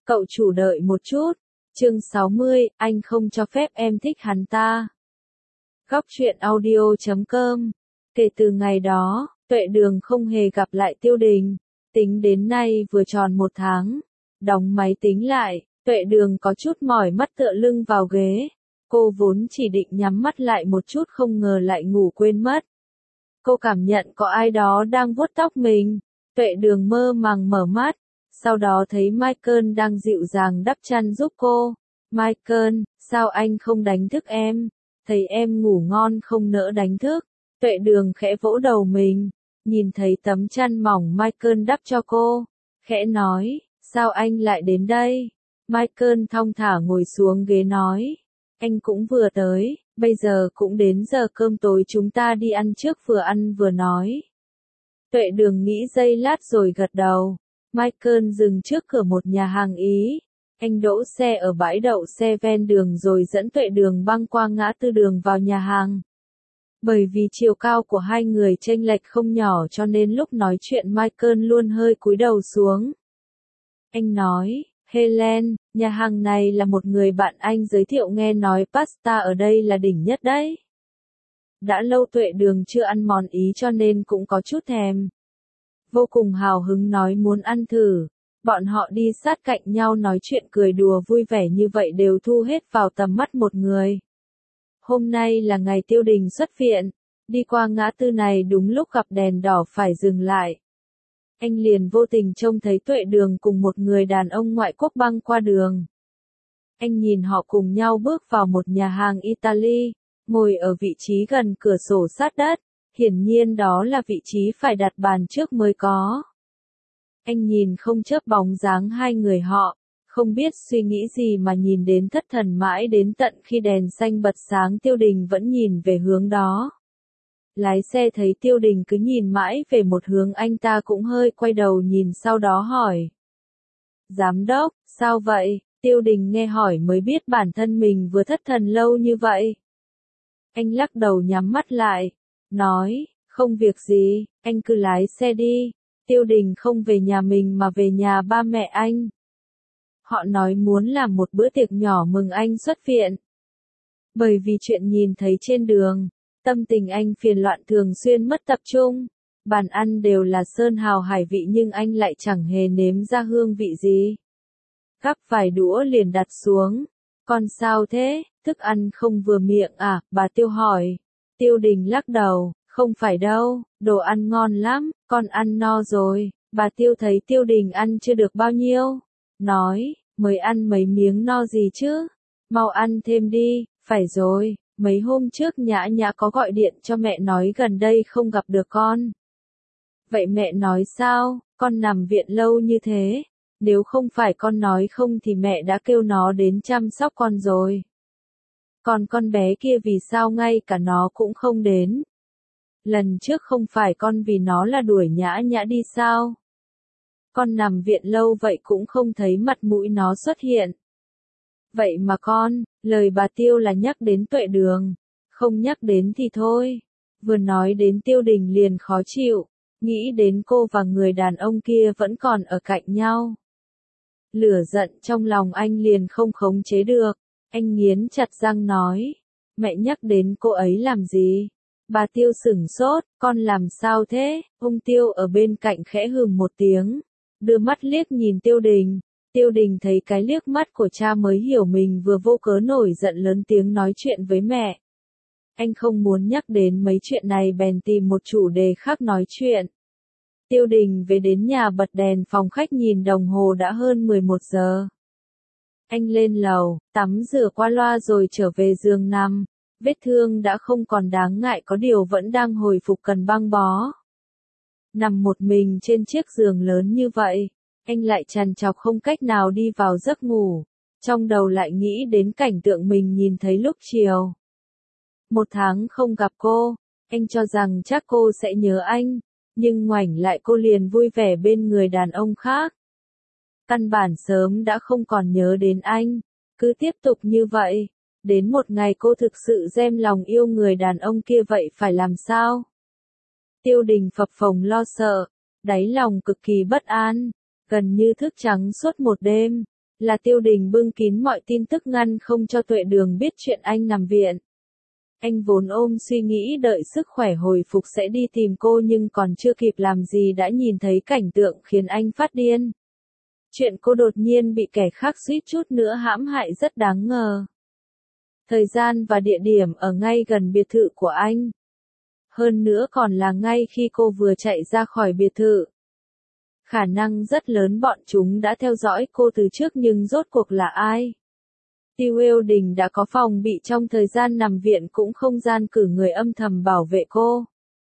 Cậu chủ đợi một chút. Chương 60, anh không cho phép em thích hắn ta. Góc truyện audio.com. Kể từ ngày đó, Tuệ Đường không hề gặp lại Tiêu Đình. Tính đến nay vừa tròn 1 tháng. Đóng máy tính lại, Tuệ Đường có chút mỏi mắt tựa lưng vào ghế. Cô vốn chỉ định nhắm mắt lại một chút không ngờ lại ngủ quên mất. Cô cảm nhận có ai đó đang vuốt tóc mình. Tuệ Đường mơ màng mở mắt. Sau đó thấy Michael đang dịu dàng đắp chăn giúp cô. Michael, sao anh không đánh thức em? Thấy em ngủ ngon không nỡ đánh thức. Tuệ Đường khẽ vỗ đầu mình. Nhìn thấy tấm chăn mỏng Michael đắp cho cô. Khẽ nói, sao anh lại đến đây? Michael thong thả ngồi xuống ghế nói. Anh cũng vừa tới, bây giờ cũng đến giờ cơm tối chúng ta đi ăn trước vừa ăn vừa nói. Tuệ Đường nghĩ giây lát rồi gật đầu. Michael dừng trước cửa một nhà hàng Ý. Anh đỗ xe ở bãi đậu xe ven đường rồi dẫn Tuệ Đường băng qua ngã tư đường vào nhà hàng. Bởi vì chiều cao của hai người chênh lệch không nhỏ cho nên lúc nói chuyện Michael luôn hơi cúi đầu xuống. Anh nói, Helen, nhà hàng này là một người bạn anh giới thiệu nghe nói pasta ở đây là đỉnh nhất đấy. Đã lâu Tuệ Đường chưa ăn món Ý cho nên cũng có chút thèm. Vô cùng hào hứng nói muốn ăn thử. Bọn họ đi sát cạnh nhau nói chuyện cười đùa vui vẻ như vậy đều thu hết vào tầm mắt một người. Hôm nay là ngày Tiêu Đình xuất viện. Đi qua ngã tư này đúng lúc gặp đèn đỏ phải dừng lại. Anh liền vô tình trông thấy Tuệ Đường cùng một người đàn ông ngoại quốc băng qua đường. Anh nhìn họ cùng nhau bước vào một nhà hàng Italy, ngồi ở vị trí gần cửa sổ sát đất. Hiển nhiên đó là vị trí phải đặt bàn trước mới có. Anh nhìn không chớp bóng dáng hai người họ, không biết suy nghĩ gì mà nhìn đến thất thần mãi đến tận khi đèn xanh bật sáng Tiêu Đình vẫn nhìn về hướng đó. Lái xe thấy Tiêu Đình cứ nhìn mãi về một hướng anh ta cũng hơi quay đầu nhìn sau đó hỏi. Giám đốc, sao vậy? Tiêu Đình nghe hỏi mới biết bản thân mình vừa thất thần lâu như vậy. Anh lắc đầu nhắm mắt lại, nói, không việc gì, anh cứ lái xe đi. Tiêu Đình không về nhà mình mà về nhà ba mẹ anh. Họ nói muốn làm một bữa tiệc nhỏ mừng anh xuất viện. Bởi vì chuyện nhìn thấy trên đường, tâm tình anh phiền loạn thường xuyên mất tập trung. Bàn ăn đều là sơn hào hải vị nhưng anh lại chẳng hề nếm ra hương vị gì. Gắp vài đũa liền đặt xuống. Con sao thế, thức ăn không vừa miệng à, bà Tiêu hỏi. Tiêu Đình lắc đầu, không phải đâu, đồ ăn ngon lắm, con ăn no rồi. Bà Tiêu thấy Tiêu Đình ăn chưa được bao nhiêu. Nói, mới ăn mấy miếng no gì chứ, mau ăn thêm đi, phải rồi. Mấy hôm trước Nhã Nhã có gọi điện cho mẹ nói gần đây không gặp được con. Vậy mẹ nói sao, con nằm viện lâu như thế, nếu không phải con nói không thì mẹ đã kêu nó đến chăm sóc con rồi. Còn con bé kia vì sao ngay cả nó cũng không đến? Lần trước không phải con vì nó là đuổi Nhã Nhã đi sao? Con nằm viện lâu vậy cũng không thấy mặt mũi nó xuất hiện. Vậy mà con, lời bà Tiêu là nhắc đến Tuệ Đường, không nhắc đến thì thôi. Vừa nói đến Tiêu Đình liền khó chịu, nghĩ đến cô và người đàn ông kia vẫn còn ở cạnh nhau. Lửa giận trong lòng anh liền không khống chế được, anh nghiến chặt răng nói, mẹ nhắc đến cô ấy làm gì? Bà Tiêu sửng sốt, con làm sao thế? Ông Tiêu ở bên cạnh khẽ hừ một tiếng, đưa mắt liếc nhìn Tiêu Đình. Tiêu Đình thấy cái liếc mắt của cha mới hiểu mình vừa vô cớ nổi giận lớn tiếng nói chuyện với mẹ. Anh không muốn nhắc đến mấy chuyện này bèn tìm một chủ đề khác nói chuyện. Tiêu Đình về đến nhà bật đèn phòng khách nhìn đồng hồ đã hơn 11 giờ. Anh lên lầu, tắm rửa qua loa rồi trở về giường nằm. Vết thương đã không còn đáng ngại có điều vẫn đang hồi phục cần băng bó. Nằm một mình trên chiếc giường lớn như vậy, anh lại trằn trọc không cách nào đi vào giấc ngủ. Trong đầu lại nghĩ đến cảnh tượng mình nhìn thấy lúc chiều. 1 tháng không gặp cô, anh cho rằng chắc cô sẽ nhớ anh, nhưng ngoảnh lại cô liền vui vẻ bên người đàn ông khác. Căn bản sớm đã không còn nhớ đến anh, cứ tiếp tục như vậy. Đến một ngày cô thực sự đem lòng yêu người đàn ông kia vậy phải làm sao? Tiêu Đình phập phồng lo sợ, đáy lòng cực kỳ bất an, gần như thức trắng suốt một đêm. Là Tiêu Đình bưng kín mọi tin tức ngăn không cho Tuệ Đường biết chuyện anh nằm viện. Anh vốn ôm suy nghĩ đợi sức khỏe hồi phục sẽ đi tìm cô nhưng còn chưa kịp làm gì đã nhìn thấy cảnh tượng khiến anh phát điên. Chuyện cô đột nhiên bị kẻ khác suýt chút nữa hãm hại rất đáng ngờ. Thời gian và địa điểm ở ngay gần biệt thự của anh. Hơn nữa còn là ngay khi cô vừa chạy ra khỏi biệt thự. Khả năng rất lớn bọn chúng đã theo dõi cô từ trước nhưng rốt cuộc là ai? Tiêu Yêu Đình đã có phòng bị trong thời gian nằm viện cũng không gian cử người âm thầm bảo vệ cô.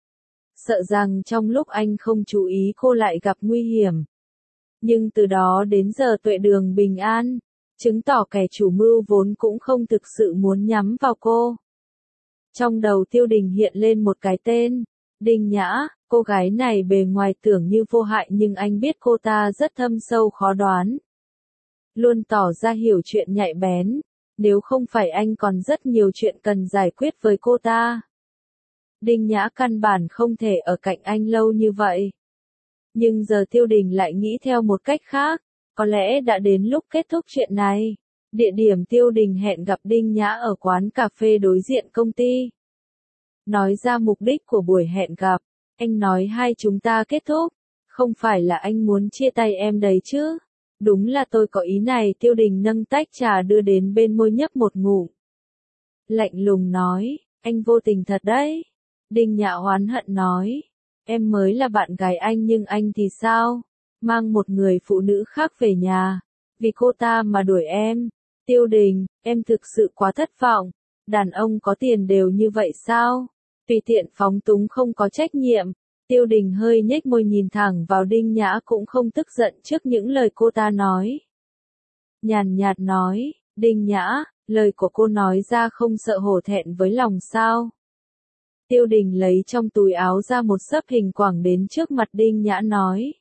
Sợ rằng trong lúc anh không chú ý cô lại gặp nguy hiểm. Nhưng từ đó đến giờ Tuệ Đường bình an, chứng tỏ kẻ chủ mưu vốn cũng không thực sự muốn nhắm vào cô. Trong đầu Tiêu Đình hiện lên một cái tên, Đinh Nhã, cô gái này bề ngoài tưởng như vô hại nhưng anh biết cô ta rất thâm sâu khó đoán. Luôn tỏ ra hiểu chuyện nhạy bén, nếu không phải anh còn rất nhiều chuyện cần giải quyết với cô ta. Đinh Nhã căn bản không thể ở cạnh anh lâu như vậy. Nhưng giờ Tiêu Đình lại nghĩ theo một cách khác, có lẽ đã đến lúc kết thúc chuyện này. Địa điểm Tiêu Đình hẹn gặp Đinh Nhã ở quán cà phê đối diện công ty. Nói ra mục đích của buổi hẹn gặp, anh nói hai chúng ta kết thúc, không phải là anh muốn chia tay em đấy chứ. Đúng là tôi có ý này. Tiêu Đình nâng tách trà đưa đến bên môi nhấp một ngụm. Lạnh lùng nói, anh vô tình thật đấy. Đinh Nhã oán hận nói, em mới là bạn gái anh nhưng anh thì sao? Mang một người phụ nữ khác về nhà, vì cô ta mà đuổi em. Tiêu Đình, em thực sự quá thất vọng. Đàn ông có tiền đều như vậy sao? Tùy tiện phóng túng không có trách nhiệm. Tiêu Đình hơi nhếch môi nhìn thẳng vào Đinh Nhã cũng không tức giận trước những lời cô ta nói. Nhàn nhạt nói, Đinh Nhã, lời của cô nói ra không sợ hổ thẹn với lòng sao? Tiêu Đình lấy trong túi áo ra một xấp hình quảng đến trước mặt Đinh Nhã nói.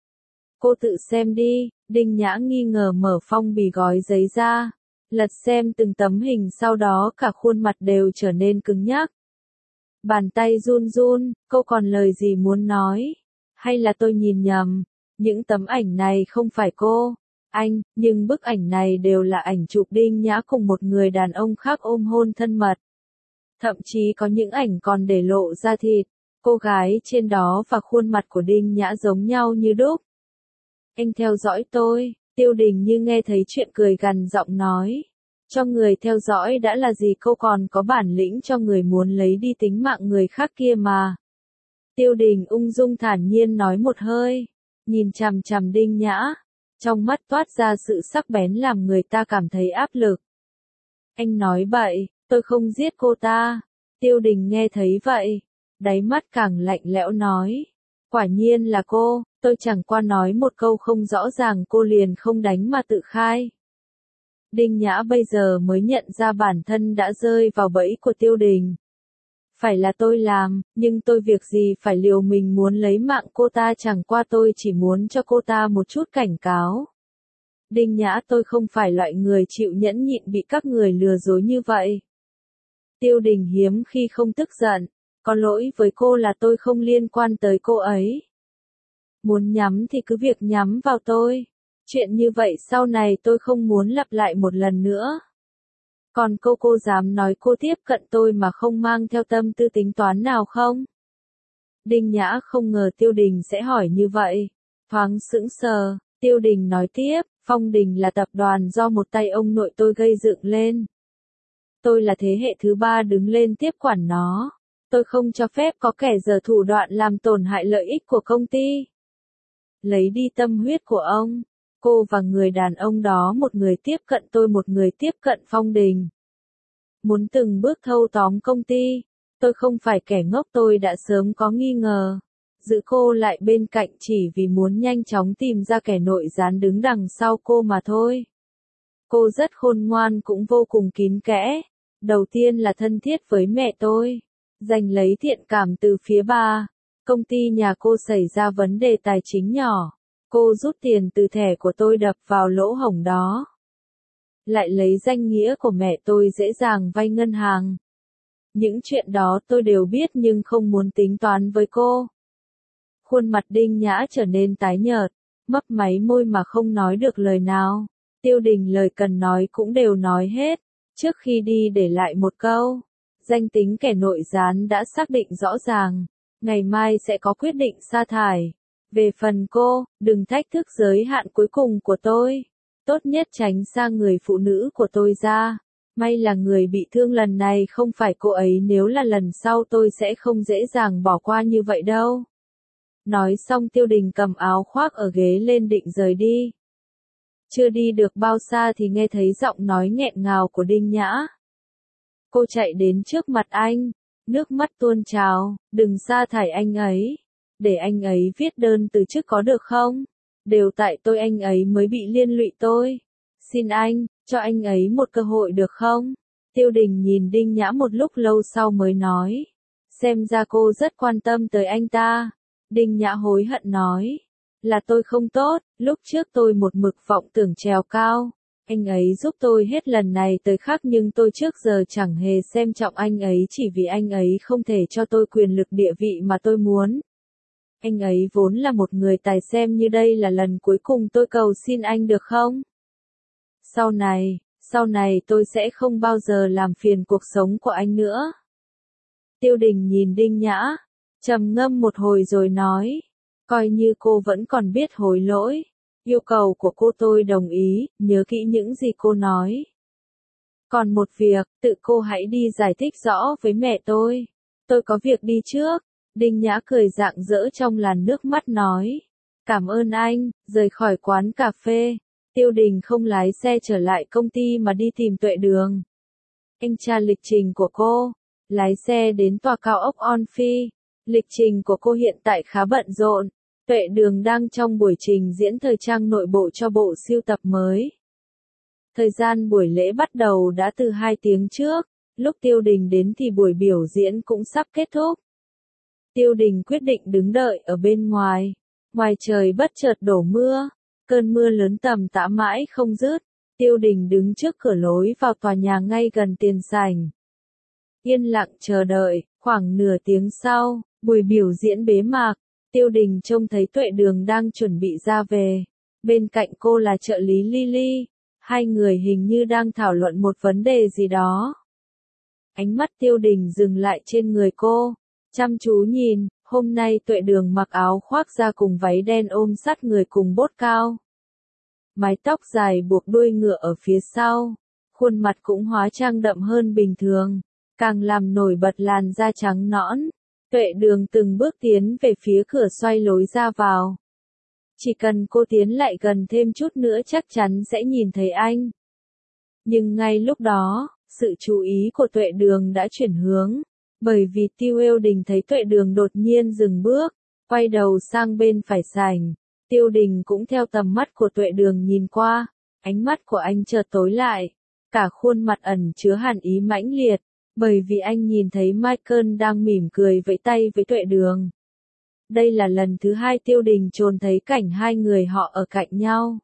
Cô tự xem đi. Đinh Nhã nghi ngờ mở phong bì gói giấy ra, lật xem từng tấm hình sau đó cả khuôn mặt đều trở nên cứng nhắc. Bàn tay run run, cô còn lời gì muốn nói? Hay là tôi nhìn nhầm? Những tấm ảnh này không phải cô, anh, nhưng bức ảnh này đều là ảnh chụp Đinh Nhã cùng một người đàn ông khác ôm hôn thân mật. Thậm chí có những ảnh còn để lộ da thịt, cô gái trên đó và khuôn mặt của Đinh Nhã giống nhau như đúc. Anh theo dõi tôi. Tiêu Đình như nghe thấy chuyện cười gằn giọng nói. Cho người theo dõi đã là gì, cô còn có bản lĩnh cho người muốn lấy đi tính mạng người khác kia mà. Tiêu Đình ung dung thản nhiên nói một hơi, nhìn chằm chằm Đinh Nhã, trong mắt toát ra sự sắc bén làm người ta cảm thấy áp lực. Anh nói bậy, tôi không giết cô ta. Tiêu Đình nghe thấy vậy, đáy mắt càng lạnh lẽo nói. Quả nhiên là cô, tôi chẳng qua nói một câu không rõ ràng cô liền không đánh mà tự khai. Đinh Nhã bây giờ mới nhận ra bản thân đã rơi vào bẫy của Tiêu Đình. Phải là tôi làm, nhưng tôi việc gì phải liều mình muốn lấy mạng cô ta, chẳng qua tôi chỉ muốn cho cô ta một chút cảnh cáo. Đinh Nhã, tôi không phải loại người chịu nhẫn nhịn bị các người lừa dối như vậy. Tiêu Đình hiếm khi không tức giận, có lỗi với cô là tôi không liên quan tới cô ấy. Muốn nhắm thì cứ việc nhắm vào tôi. Chuyện như vậy sau này tôi không muốn lặp lại một lần nữa. Còn cô dám nói cô tiếp cận tôi mà không mang theo tâm tư tính toán nào không? Đinh Nhã không ngờ Tiêu Đình sẽ hỏi như vậy. Thoáng sững sờ, Tiêu Đình nói tiếp, Phong Đình là tập đoàn do một tay ông nội tôi gây dựng lên. Tôi là thế hệ thứ 3 đứng lên tiếp quản nó. Tôi không cho phép có kẻ giở thủ đoạn làm tổn hại lợi ích của công ty. Lấy đi tâm huyết của ông. Cô và người đàn ông đó, một người tiếp cận tôi, một người tiếp cận Phong Đình. Muốn từng bước thâu tóm công ty. Tôi không phải kẻ ngốc, tôi đã sớm có nghi ngờ. Giữ cô lại bên cạnh chỉ vì muốn nhanh chóng tìm ra kẻ nội gián đứng đằng sau cô mà thôi. Cô rất khôn ngoan cũng vô cùng kín kẽ. Đầu tiên là thân thiết với mẹ tôi. Giành lấy thiện cảm từ phía bà. Công ty nhà cô xảy ra vấn đề tài chính nhỏ. Cô rút tiền từ thẻ của tôi đập vào lỗ hổng đó. Lại lấy danh nghĩa của mẹ tôi dễ dàng vay ngân hàng. Những chuyện đó tôi đều biết nhưng không muốn tính toán với cô. Khuôn mặt Đinh Nhã trở nên tái nhợt, mấp máy môi mà không nói được lời nào. Tiêu Đình lời cần nói cũng đều nói hết, trước khi đi để lại một câu, danh tính kẻ nội gián đã xác định rõ ràng, ngày mai sẽ có quyết định sa thải. Về phần cô, đừng thách thức giới hạn cuối cùng của tôi, tốt nhất tránh xa người phụ nữ của tôi ra. May là người bị thương lần này không phải cô ấy, nếu là lần sau tôi sẽ không dễ dàng bỏ qua như vậy đâu. Nói xong Tiêu Đình cầm áo khoác ở ghế lên định rời đi. Chưa đi được bao xa thì nghe thấy giọng nói nghẹn ngào của Đinh Nhã. Cô chạy đến trước mặt anh, nước mắt tuôn trào, đừng sa thải anh ấy, để anh ấy viết đơn từ chức có được không? Đều tại tôi anh ấy mới bị liên lụy tôi. Xin anh, cho anh ấy một cơ hội được không? Tiêu Đình nhìn Đinh Nhã một lúc lâu sau mới nói. Xem ra cô rất quan tâm tới anh ta. Đinh Nhã hối hận nói. Là tôi không tốt, lúc trước tôi một mực vọng tưởng trèo cao. Anh ấy giúp tôi hết lần này tới khác nhưng tôi trước giờ chẳng hề xem trọng anh ấy chỉ vì anh ấy không thể cho tôi quyền lực địa vị mà tôi muốn. Anh ấy vốn là một người tài, xem như đây là lần cuối cùng tôi cầu xin anh được không? Sau này tôi sẽ không bao giờ làm phiền cuộc sống của anh nữa. Tiêu Đình nhìn Đinh Nhã, trầm ngâm một hồi rồi nói, coi như cô vẫn còn biết hối lỗi. Yêu cầu của cô tôi đồng ý, nhớ kỹ những gì cô nói. Còn một việc, tự cô hãy đi giải thích rõ với mẹ tôi. Tôi có việc đi trước. Đinh Nhã cười rạng rỡ trong làn nước mắt nói. Cảm ơn anh, rời khỏi quán cà phê. Tiêu Đình không lái xe trở lại công ty mà đi tìm Tuệ Đường. Anh tra lịch trình của cô, lái xe đến tòa cao ốc On Phi. Lịch trình của cô hiện tại khá bận rộn. Tuệ Đường đang trong buổi trình diễn thời trang nội bộ cho bộ sưu tập mới. Thời gian buổi lễ bắt đầu đã từ 2 tiếng trước, lúc Tiêu Đình đến thì buổi biểu diễn cũng sắp kết thúc. Tiêu Đình quyết định đứng đợi ở bên ngoài. Ngoài trời bất chợt đổ mưa, cơn mưa lớn tầm tã mãi không dứt. Tiêu Đình đứng trước cửa lối vào tòa nhà ngay gần tiền sảnh. Yên lặng chờ đợi, khoảng nửa tiếng sau, buổi biểu diễn bế mạc. Tiêu Đình trông thấy Tuệ Đường đang chuẩn bị ra về. Bên cạnh cô là trợ lý Lily. Hai người hình như đang thảo luận một vấn đề gì đó. Ánh mắt Tiêu Đình dừng lại trên người cô. Chăm chú nhìn, hôm nay Tuệ Đường mặc áo khoác da cùng váy đen ôm sát người cùng bốt cao. Mái tóc dài buộc đuôi ngựa ở phía sau. Khuôn mặt cũng hóa trang đậm hơn bình thường. Càng làm nổi bật làn da trắng nõn. Tuệ Đường từng bước tiến về phía cửa xoay lối ra vào. Chỉ cần cô tiến lại gần thêm chút nữa chắc chắn sẽ nhìn thấy anh. Nhưng ngay lúc đó, sự chú ý của Tuệ Đường đã chuyển hướng. Bởi vì Tiêu Đình thấy Tuệ Đường đột nhiên dừng bước, quay đầu sang bên phải sảnh. Tiêu Đình cũng theo tầm mắt của Tuệ Đường nhìn qua, ánh mắt của anh chợt tối lại. Cả khuôn mặt ẩn chứa hàn ý mãnh liệt, bởi vì anh nhìn thấy Michael đang mỉm cười vẫy tay với Tuệ Đường. Đây là lần thứ 2 Tiêu Đình trông thấy cảnh hai người họ ở cạnh nhau.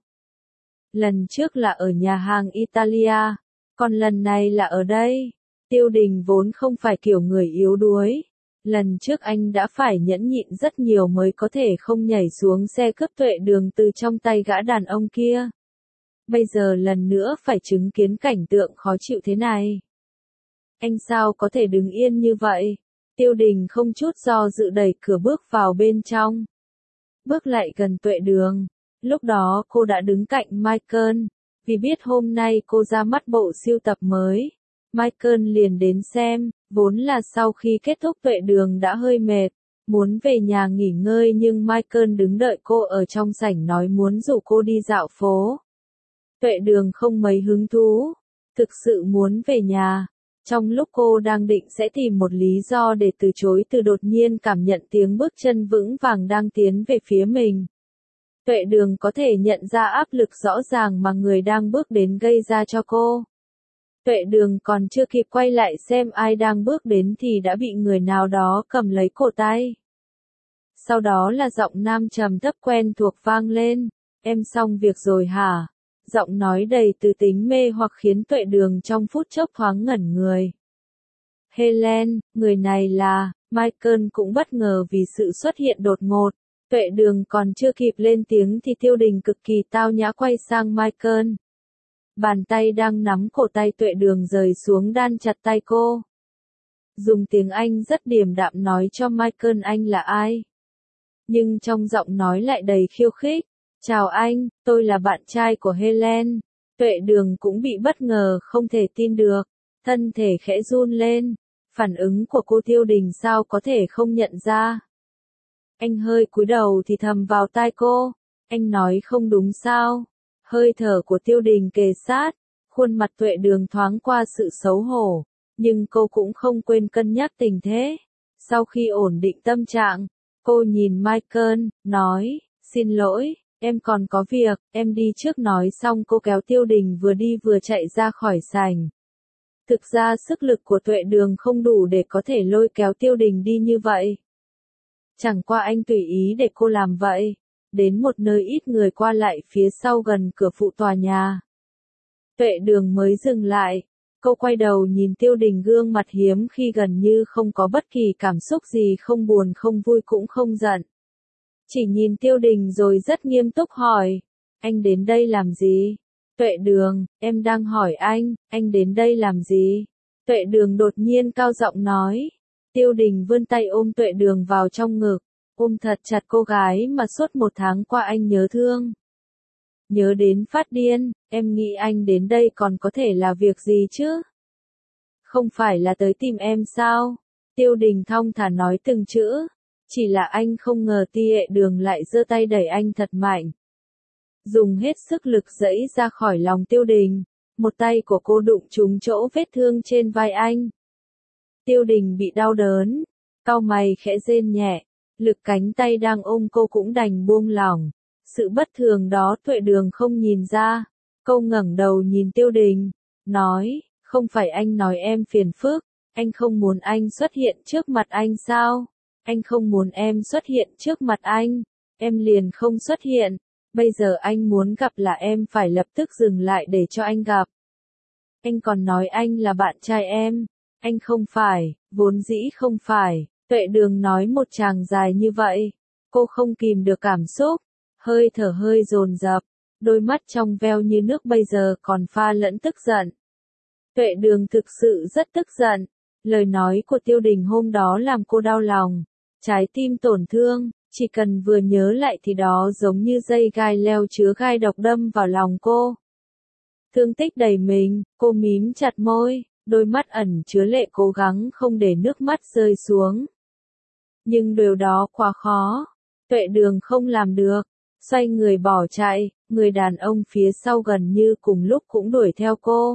Lần trước là ở nhà hàng Italia, còn lần này là ở đây. Tiêu Đình vốn không phải kiểu người yếu đuối. Lần trước anh đã phải nhẫn nhịn rất nhiều mới có thể không nhảy xuống xe cướp Tuệ Đường từ trong tay gã đàn ông kia. Bây giờ lần nữa phải chứng kiến cảnh tượng khó chịu thế này. Anh sao có thể đứng yên như vậy? Tiêu Đình không chút do dự đẩy cửa bước vào bên trong. Bước lại gần Tuệ Đường. Lúc đó cô đã đứng cạnh Michael. Vì biết hôm nay cô ra mắt bộ sưu tập mới. Michael liền đến xem, vốn là sau khi kết thúc Tuệ Đường đã hơi mệt, muốn về nhà nghỉ ngơi nhưng Michael đứng đợi cô ở trong sảnh nói muốn rủ cô đi dạo phố. Tuệ Đường không mấy hứng thú, thực sự muốn về nhà. Trong lúc cô đang định sẽ tìm một lý do để từ chối thì đột nhiên cảm nhận tiếng bước chân vững vàng đang tiến về phía mình. Tuệ Đường có thể nhận ra áp lực rõ ràng mà người đang bước đến gây ra cho cô. Tuệ Đường còn chưa kịp quay lại xem ai đang bước đến thì đã bị người nào đó cầm lấy cổ tay. Sau đó là giọng nam trầm thấp quen thuộc vang lên, em xong việc rồi hả? Giọng nói đầy từ tính mê hoặc khiến Tuệ Đường trong phút chốc thoáng ngẩn người. Helen, người này là, Michael cũng bất ngờ vì sự xuất hiện đột ngột. Tuệ Đường còn chưa kịp lên tiếng thì Tiêu Đình cực kỳ tao nhã quay sang Michael. Bàn tay đang nắm cổ tay Tuệ Đường rời xuống đan chặt tay cô. Dùng tiếng Anh rất điềm đạm nói cho Michael anh là ai. Nhưng trong giọng nói lại đầy khiêu khích. Chào anh, tôi là bạn trai của Helen. Tuệ Đường cũng bị bất ngờ không thể tin được. Thân thể khẽ run lên. Phản ứng của cô Tiêu Đình sao có thể không nhận ra. Anh hơi cúi đầu thì thầm vào tai cô. Anh nói không đúng sao. Hơi thở của Tiêu Đình kề sát. Khuôn mặt Tuệ Đường thoáng qua sự xấu hổ. Nhưng cô cũng không quên cân nhắc tình thế. Sau khi ổn định tâm trạng, cô nhìn Michael, nói, xin lỗi, em còn có việc, em đi trước nói xong cô kéo Tiêu Đình vừa đi vừa chạy ra khỏi sảnh. Thực ra sức lực của Tuệ Đường không đủ để có thể lôi kéo Tiêu Đình đi như vậy. Chẳng qua anh tùy ý để cô làm vậy. Đến một nơi ít người qua lại phía sau gần cửa phụ tòa nhà. Tuệ Đường mới dừng lại. Cô quay đầu nhìn Tiêu Đình gương mặt hiếm khi gần như không có bất kỳ cảm xúc gì, không buồn không vui cũng không giận. Chỉ nhìn Tiêu Đình rồi rất nghiêm túc hỏi. Anh đến đây làm gì? Tuệ Đường, em đang hỏi anh đến đây làm gì? Tuệ Đường đột nhiên cao giọng nói. Tiêu Đình vươn tay ôm Tuệ Đường vào trong ngực. Ôm thật chặt cô gái mà suốt 1 tháng qua anh nhớ thương. Nhớ đến phát điên, em nghĩ anh đến đây còn có thể là việc gì chứ? Không phải là tới tìm em sao? Tiêu Đình thong thả nói từng chữ. Chỉ là anh không ngờ Tuệ Đường lại giơ tay đẩy anh thật mạnh. Dùng hết sức lực giãy ra khỏi lòng Tiêu Đình. Một tay của cô đụng trúng chỗ vết thương trên vai anh. Tiêu Đình bị đau đớn. Cau mày khẽ rên nhẹ. Lực cánh tay đang ôm cô cũng đành buông lỏng. Sự bất thường đó Tuệ Đường không nhìn ra. Cô ngẩng đầu nhìn Tiêu Đình. Nói, không phải anh nói em phiền phức. Anh không muốn anh xuất hiện trước mặt anh sao? Anh không muốn em xuất hiện trước mặt anh. Em liền không xuất hiện. Bây giờ anh muốn gặp là em phải lập tức dừng lại để cho anh gặp. Anh còn nói anh là bạn trai em. Anh không phải, vốn dĩ không phải. Tuệ Đường nói một tràng dài như vậy. Cô không kìm được cảm xúc. Hơi thở hơi dồn dập. Đôi mắt trong veo như nước bây giờ còn pha lẫn tức giận. Tuệ Đường thực sự rất tức giận. Lời nói của Tiêu Đình hôm đó làm cô đau lòng. Trái tim tổn thương. Chỉ cần vừa nhớ lại thì đó giống như dây gai leo chứa gai độc đâm vào lòng cô. Thương tích đầy mình, cô mím chặt môi, đôi mắt ẩn chứa lệ cố gắng không để nước mắt rơi xuống. Nhưng điều đó quá khó. Tuệ Đường không làm được. Xoay người bỏ chạy, người đàn ông phía sau gần như cùng lúc cũng đuổi theo cô.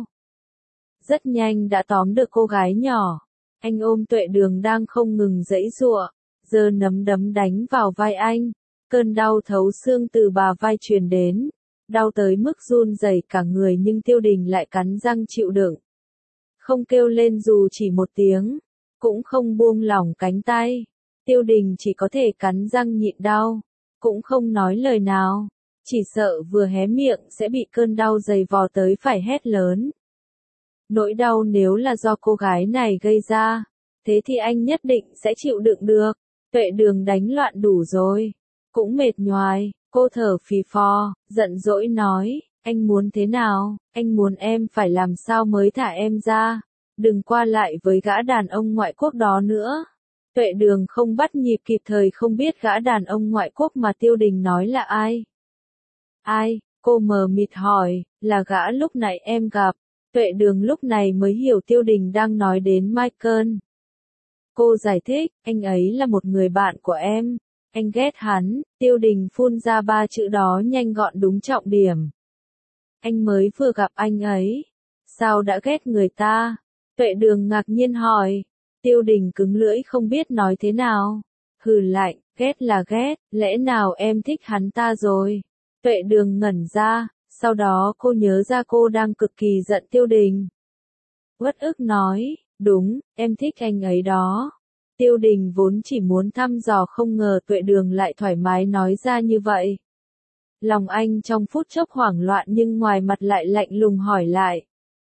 Rất nhanh đã tóm được cô gái nhỏ. Anh ôm Tuệ Đường đang không ngừng giãy giụa, giơ nắm đấm đánh vào vai anh. Cơn đau thấu xương từ bả vai truyền đến. Đau tới mức run rẩy cả người nhưng Tiêu Đình lại cắn răng chịu đựng. Không kêu lên dù chỉ một tiếng. Cũng không buông lỏng cánh tay. Tiêu Đình chỉ có thể cắn răng nhịn đau. Cũng không nói lời nào. Chỉ sợ vừa hé miệng sẽ bị cơn đau dày vò tới phải hét lớn. Nỗi đau nếu là do cô gái này gây ra. Thế thì anh nhất định sẽ chịu đựng được. Tuệ Đường đánh loạn đủ rồi. Cũng mệt nhoài. Cô thở phì phò, giận dỗi nói. Anh muốn thế nào? Anh muốn em phải làm sao mới thả em ra? Đừng qua lại với gã đàn ông ngoại quốc đó nữa. Tuệ Đường không bắt nhịp kịp thời không biết gã đàn ông ngoại quốc mà Tiêu Đình nói là ai. Ai? Cô mờ mịt hỏi, là gã lúc nãy em gặp. Tuệ Đường lúc này mới hiểu Tiêu Đình đang nói đến Michael. Cô giải thích, anh ấy là một người bạn của em. Anh ghét hắn. Tiêu Đình phun ra 3 chữ đó nhanh gọn đúng trọng điểm. Anh mới vừa gặp anh ấy. Sao đã ghét người ta? Tuệ Đường ngạc nhiên hỏi. Tiêu Đình cứng lưỡi không biết nói thế nào. Hừ lạnh, ghét là ghét, lẽ nào em thích hắn ta rồi? Tuệ Đường ngẩn ra, sau đó cô nhớ ra cô đang cực kỳ giận Tiêu Đình. Uất ức nói, đúng, em thích anh ấy đó. Tiêu Đình vốn chỉ muốn thăm dò không ngờ Tuệ Đường lại thoải mái nói ra như vậy. Lòng anh trong phút chốc hoảng loạn nhưng ngoài mặt lại lạnh lùng hỏi lại.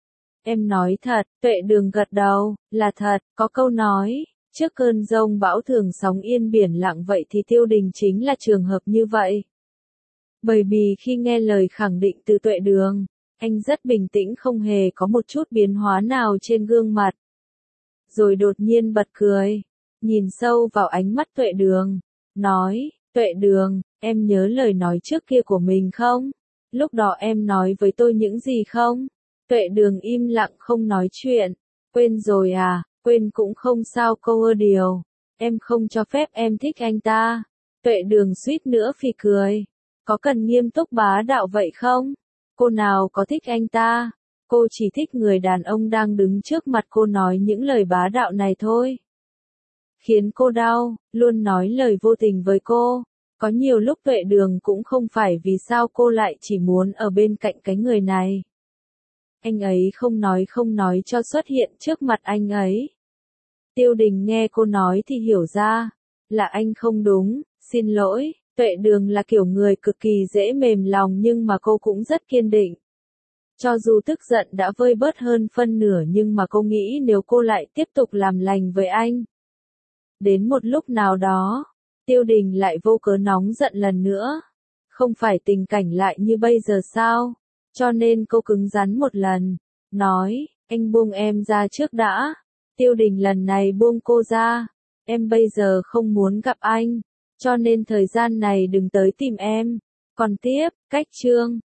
Em nói thật, Tuệ Đường gật đầu, là thật, có câu nói, trước cơn giông bão thường sóng yên biển lặng vậy thì Tiêu Đình chính là trường hợp như vậy. Bởi vì khi nghe lời khẳng định từ Tuệ Đường, Anh rất bình tĩnh, không hề có một chút biến hóa nào trên gương mặt. Rồi đột nhiên bật cười, nhìn sâu vào ánh mắt Tuệ Đường, nói, Tuệ Đường, em nhớ lời nói trước kia của mình không? Lúc đó em nói với tôi những gì không? Tuệ Đường im lặng không nói chuyện. Quên rồi à, quên cũng không sao cô ơi, điều. Em không cho phép em thích anh ta. Tuệ Đường suýt nữa phì cười. Có cần nghiêm túc bá đạo vậy không? Cô nào có thích anh ta? Cô chỉ thích người đàn ông đang đứng trước mặt cô nói những lời bá đạo này thôi. Khiến cô đau, luôn nói lời vô tình với cô. Có nhiều lúc Tuệ Đường cũng không phải vì sao cô lại chỉ muốn ở bên cạnh cái người này. Anh ấy không nói cho xuất hiện trước mặt anh ấy. Tiêu Đình nghe cô nói thì hiểu ra, là anh không đúng, xin lỗi. Tuệ Đường là kiểu người cực kỳ dễ mềm lòng nhưng mà cô cũng rất kiên định. Cho dù tức giận đã vơi bớt hơn phân nửa nhưng mà cô nghĩ nếu cô lại tiếp tục làm lành với anh. Đến một lúc nào đó, Tiêu Đình lại vô cớ nóng giận lần nữa. Không phải tình cảnh lại như bây giờ sao? Cho nên cô cứng rắn một lần, nói, anh buông em ra trước đã. Tiêu Đình lần này buông cô ra. Em bây giờ không muốn gặp anh, cho nên thời gian này đừng tới tìm em. Còn tiếp, cách chương